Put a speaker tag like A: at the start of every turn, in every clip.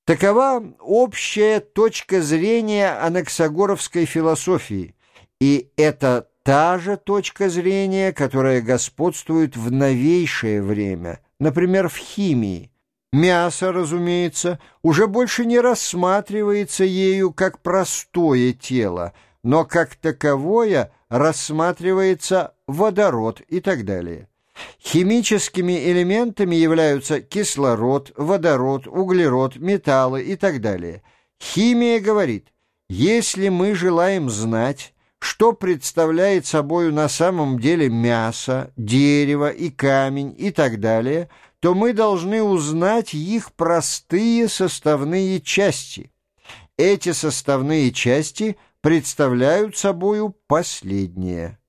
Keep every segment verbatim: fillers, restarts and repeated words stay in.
A: Такова общая точка зрения анаксагоровской философии, и это та же точка зрения, которая господствует в новейшее время, например, в химии. Мясо, разумеется, уже больше не рассматривается ею как простое тело, но как таковое рассматривается водород и так далее. Химическими элементами являются кислород, водород, углерод, металлы и так далее. Химия говорит, если мы желаем знать, что представляет собою на самом деле мясо, дерево и камень и так далее, то мы должны узнать их простые составные части. Эти составные части представляют собою последнее.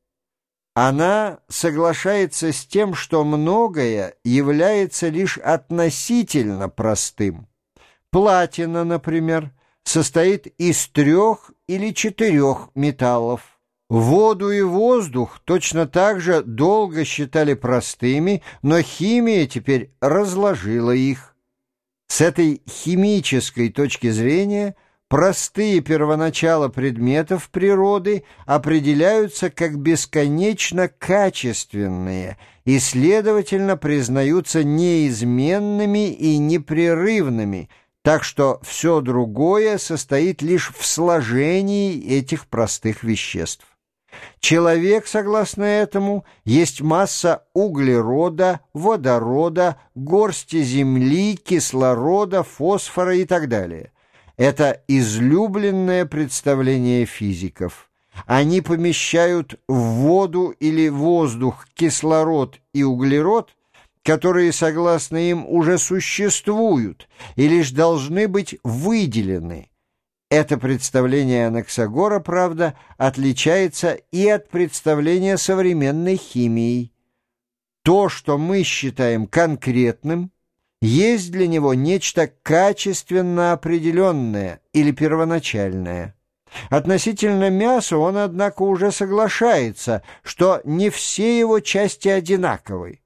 A: Она соглашается с тем, что многое является лишь относительно простым. Платина, например, состоит из трех или четырех металлов. Воду и воздух точно так же долго считали простыми, но химия теперь разложила их. С этой химической точки зрения простые первоначала предметов природы определяются как бесконечно качественные и, следовательно, признаются неизменными и непрерывными, так что все другое состоит лишь в сложении этих простых веществ. Человек, согласно этому, есть масса углерода, водорода, горсти земли, кислорода, фосфора и так далее. Это излюбленное представление физиков. Они помещают в воду или воздух кислород и углерод, которые, согласно им, уже существуют и лишь должны быть выделены. Это представление Анаксагора, правда, отличается и от представления современной химии. То, что мы считаем конкретным, есть для него нечто качественно определенное или первоначальное. Относительно мяса он, однако, уже соглашается, что не все его части одинаковы.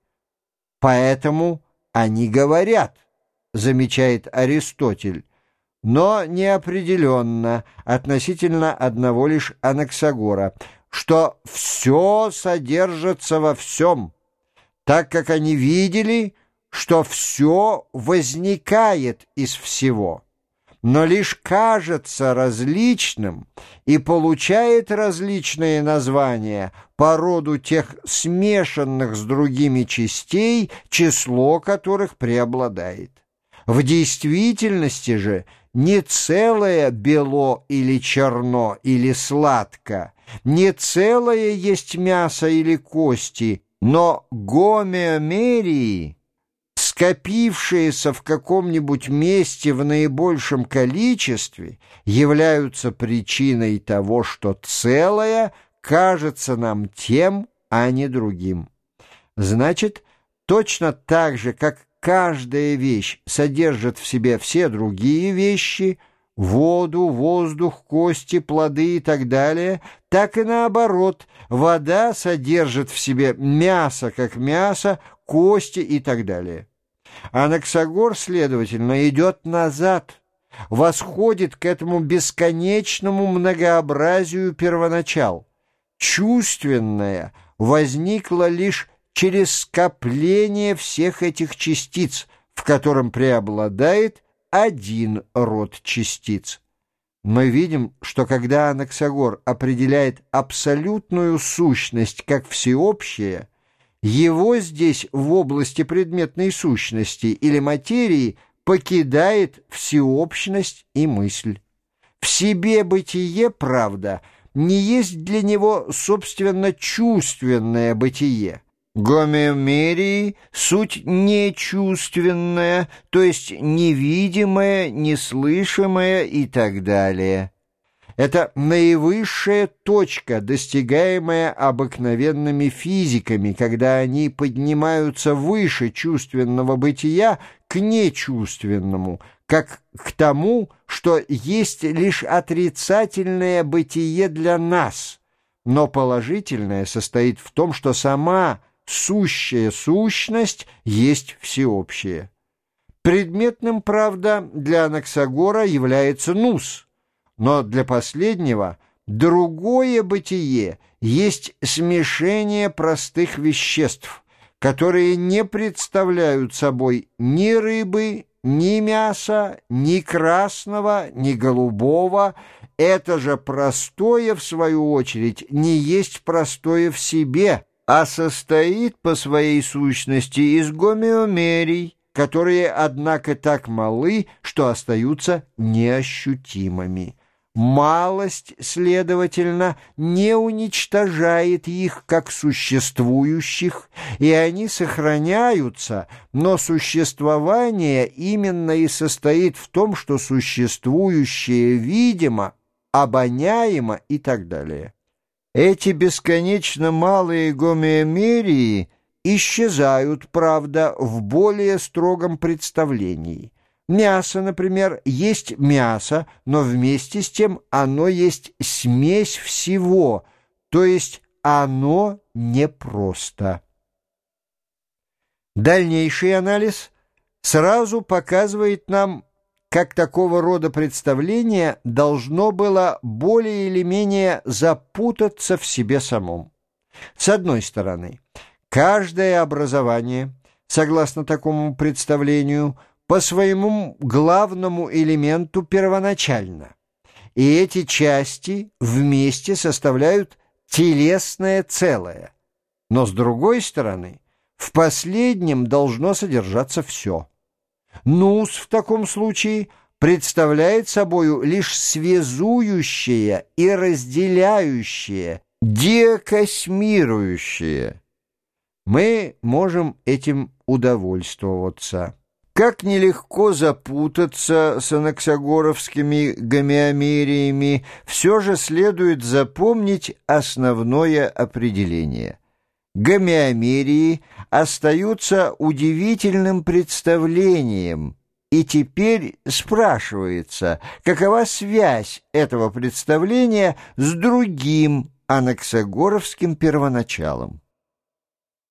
A: Поэтому они говорят, замечает Аристотель, но неопределенно относительно одного лишь Анаксагора, что все содержится во всем, так как они видели, что все возникает из всего, но лишь кажется различным и получает различные названия по роду тех смешанных с другими частей, число которых преобладает. В действительности же не целое бело или черно или сладко, не целое есть мясо или кости, но гомеомерии, скопившиеся в каком-нибудь месте в наибольшем количестве, являются причиной того, что целое кажется нам тем, а не другим. Значит, точно так же, как каждая вещь содержит в себе все другие вещи, воду, воздух, кости, плоды и так далее, так и наоборот, вода содержит в себе мясо как мясо, кости и так далее. Анаксагор, следовательно, идет назад, восходит к этому бесконечному многообразию первоначал. Чувственное возникло лишь через скопление всех этих частиц, в котором преобладает один род частиц. Мы видим, что когда Анаксагор определяет абсолютную сущность как всеобщее, его здесь в области предметной сущности или материи покидает всеобщность и мысль. В себе бытие, правда, не есть для него, собственно, чувственное бытие. Гомеомерии — суть нечувственная, то есть невидимая, неслышимая и так далее. Это наивысшая точка, достигаемая обыкновенными физиками, когда они поднимаются выше чувственного бытия к нечувственному, как к тому, что есть лишь отрицательное бытие для нас, но положительное состоит в том, что сама сущая сущность есть всеобщее. Предметным, правда, для Анаксагора является нус, но для последнего другое бытие есть смешение простых веществ, которые не представляют собой ни рыбы, ни мяса, ни красного, ни голубого. Это же простое, в свою очередь, не есть простое в себе, а состоит по своей сущности из гомеомерий, которые, однако, так малы, что остаются неощутимыми. Малость, следовательно, не уничтожает их как существующих, и они сохраняются, но существование именно и состоит в том, что существующее видимо, обоняемо и так далее. Эти бесконечно малые гомеомерии исчезают, правда, в более строгом представлении. Мясо, например, есть мясо, но вместе с тем оно есть смесь всего, то есть оно непросто. Дальнейший анализ сразу показывает нам, как такого рода представление должно было более или менее запутаться в себе самом. С одной стороны, каждое образование, согласно такому представлению, по своему главному элементу первоначально, и эти части вместе составляют телесное целое, но с другой стороны, в последнем должно содержаться все. Нус в таком случае представляет собою лишь связующее и разделяющее, диакосмирующее. Мы можем этим удовольствоваться. Как нелегко запутаться с анаксагоровскими гомеомериями, все же следует запомнить основное определение. Гомеомерии остаются удивительным представлением, и теперь спрашивается, какова связь этого представления с другим анаксагоровским первоначалом.